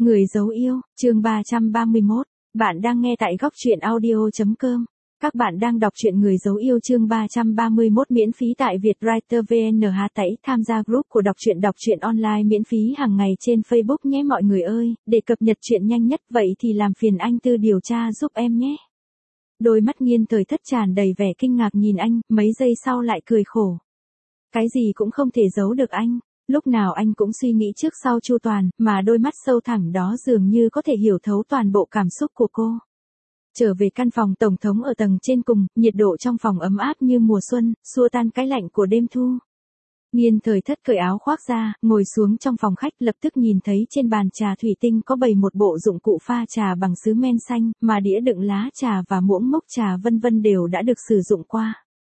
Người dấu yêu, chương 331. Bạn đang nghe tại góc truyện audio.com. Các bạn đang đọc truyện Người dấu yêu chương 331 miễn phí tại Vietwriter VN. Tẩy tham gia group của đọc truyện online miễn phí hàng ngày trên Facebook nhé mọi người ơi. Để cập nhật truyện nhanh nhất vậy thì làm phiền anh Tư điều tra giúp em nhé. Đôi mắt Nghiên Thời Thất tràn đầy vẻ kinh ngạc nhìn anh, mấy giây sau lại cười khổ. Cái gì cũng không thể giấu được anh. Lúc nào anh cũng suy nghĩ trước sau chu toàn, mà đôi mắt sâu thẳm đó dường như có thể hiểu thấu toàn bộ cảm xúc của cô. Trở về căn phòng tổng thống ở tầng trên cùng, nhiệt độ trong phòng ấm áp như mùa xuân, xua tan cái lạnh của đêm thu. Nghiên Thời Thất cởi áo khoác ra, ngồi xuống trong phòng khách, lập tức nhìn thấy trên bàn trà thủy tinh có bày một bộ dụng cụ pha trà bằng sứ men xanh, mà đĩa đựng lá trà và muỗng mốc trà vân vân đều đã được sử dụng qua.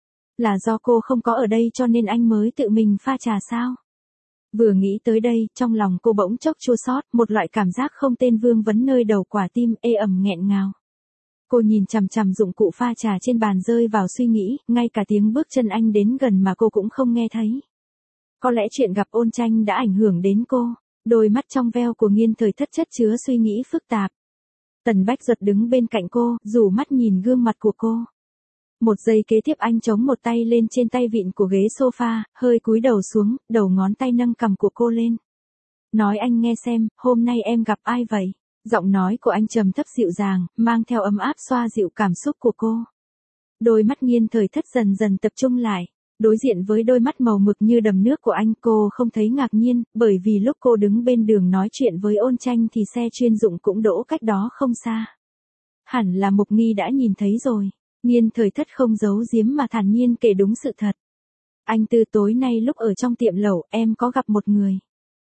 Là do cô không có ở đây cho nên anh mới tự mình pha trà sao? Vừa nghĩ tới đây, trong lòng cô bỗng chốc chua xót, một loại cảm giác không tên vương vấn nơi đầu quả tim ê ẩm nghẹn ngào. Cô nhìn chằm chằm dụng cụ pha trà trên bàn rơi vào suy nghĩ, ngay cả tiếng bước chân anh đến gần mà cô cũng không nghe thấy. Có lẽ chuyện gặp Ôn Tranh đã ảnh hưởng đến cô. Đôi mắt trong veo của Nghiên Thời Thất chất chứa suy nghĩ phức tạp. Tần Bách Duật đứng bên cạnh cô, rủ mắt nhìn gương mặt của cô. Một giây kế tiếp anh chống một tay lên trên tay vịn của ghế sofa, hơi cúi đầu xuống, đầu ngón tay nâng cằm của cô lên. Nói anh nghe xem, hôm nay em gặp ai vậy? Giọng nói của anh trầm thấp dịu dàng, mang theo ấm áp xoa dịu cảm xúc của cô. Đôi mắt Nghiên Thời Thất dần dần tập trung lại. Đối diện với đôi mắt màu mực như đầm nước của anh, cô không thấy ngạc nhiên, bởi vì lúc cô đứng bên đường nói chuyện với Ôn Tranh thì xe chuyên dụng cũng đỗ cách đó không xa. Hẳn là Mục Nghi đã nhìn thấy rồi. Nghiên Thời Thất không giấu giếm mà thản nhiên kể đúng sự thật. Anh Tư, tối nay lúc ở trong tiệm lẩu, em có gặp một người.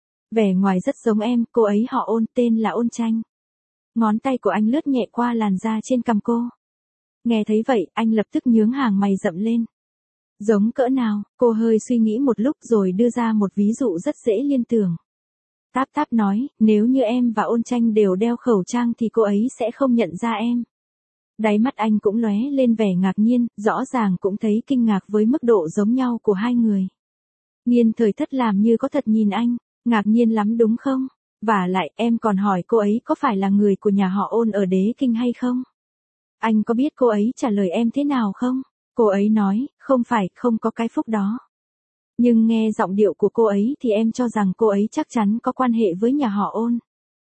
Vẻ ngoài rất giống em, cô ấy họ Ôn, tên là Ôn Tranh. Ngón tay của anh lướt nhẹ qua làn da trên cằm cô. Nghe thấy vậy, anh lập tức nhướng hàng mày rậm lên. Giống cỡ nào? Cô hơi suy nghĩ một lúc rồi đưa ra một ví dụ rất dễ liên tưởng. Táp Táp nói, nếu như em và Ôn Tranh đều đeo khẩu trang thì cô ấy sẽ không nhận ra em. Đáy mắt anh cũng lóe lên vẻ ngạc nhiên, rõ ràng cũng thấy kinh ngạc với mức độ giống nhau của hai người. Nghiên Thời Thất làm như có thật nhìn anh, ngạc nhiên lắm đúng không? Vả lại em còn hỏi cô ấy có phải là người của nhà họ Ôn ở Đế Kinh hay không? Anh có biết cô ấy trả lời em thế nào không? Cô ấy nói, không phải, không có cái phúc đó. Nhưng nghe giọng điệu của cô ấy thì em cho rằng cô ấy chắc chắn có quan hệ với nhà họ Ôn.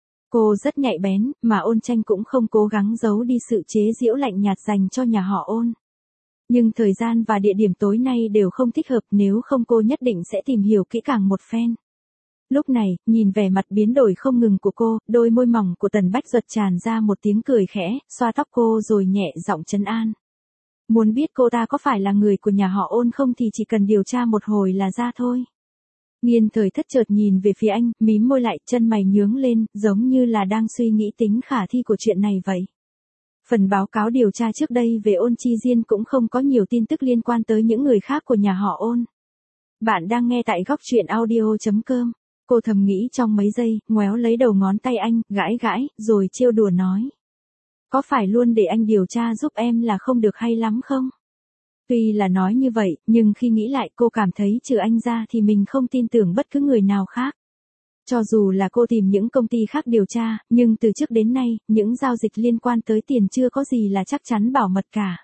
Cô rất nhạy bén, mà Ôn Tranh cũng không cố gắng giấu đi sự chế giễu lạnh nhạt dành cho nhà họ Ôn. Nhưng thời gian và địa điểm tối nay đều không thích hợp, nếu không cô nhất định sẽ tìm hiểu kỹ càng một phen. Lúc này, nhìn vẻ mặt biến đổi không ngừng của cô, đôi môi mỏng của Tần Bách Duật tràn ra một tiếng cười khẽ, xoa tóc cô rồi nhẹ giọng trấn an. Muốn biết cô ta có phải là người của nhà họ Ôn không thì chỉ cần điều tra một hồi là ra thôi. Nghiên Thời Thất chợt nhìn về phía anh, mím môi lại, chân mày nhướng lên, giống như là đang suy nghĩ tính khả thi của chuyện này vậy. Phần báo cáo điều tra trước đây về Ôn Chi Diên cũng không có nhiều tin tức liên quan tới những người khác của nhà họ Ôn. Bạn đang nghe tại góc truyện audio.com. Cô thầm nghĩ trong mấy giây, ngoéo lấy đầu ngón tay anh, gãi gãi, rồi trêu đùa nói. Có phải luôn để anh điều tra giúp em là không được hay lắm không? Tuy là nói như vậy, nhưng khi nghĩ lại cô cảm thấy trừ anh ra thì mình không tin tưởng bất cứ người nào khác. Cho dù là cô tìm những công ty khác điều tra, nhưng từ trước đến nay, những giao dịch liên quan tới tiền chưa có gì là chắc chắn bảo mật cả.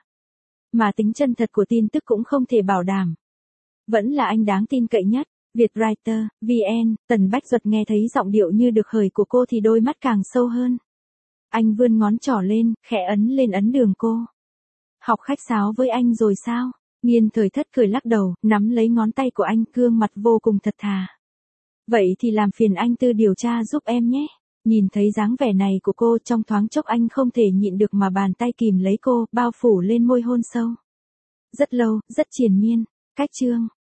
Mà tính chân thật của tin tức cũng không thể bảo đảm. Vẫn là anh đáng tin cậy nhất. Vietwriter, VN. Tần Bách Duật nghe thấy giọng điệu như được hời của cô thì đôi mắt càng sâu hơn. Anh vươn ngón trỏ lên, khẽ ấn lên ấn đường cô. Học khách sáo với anh rồi sao? Nghiên Thời Thất cười lắc đầu, nắm lấy ngón tay của anh, gương mặt vô cùng thật thà. Vậy thì làm phiền anh Tư điều tra giúp em nhé. Nhìn thấy dáng vẻ này của cô, trong thoáng chốc anh không thể nhịn được mà bàn tay kìm lấy cô, bao phủ lên môi hôn sâu. Rất lâu, rất triền miên. Cách chương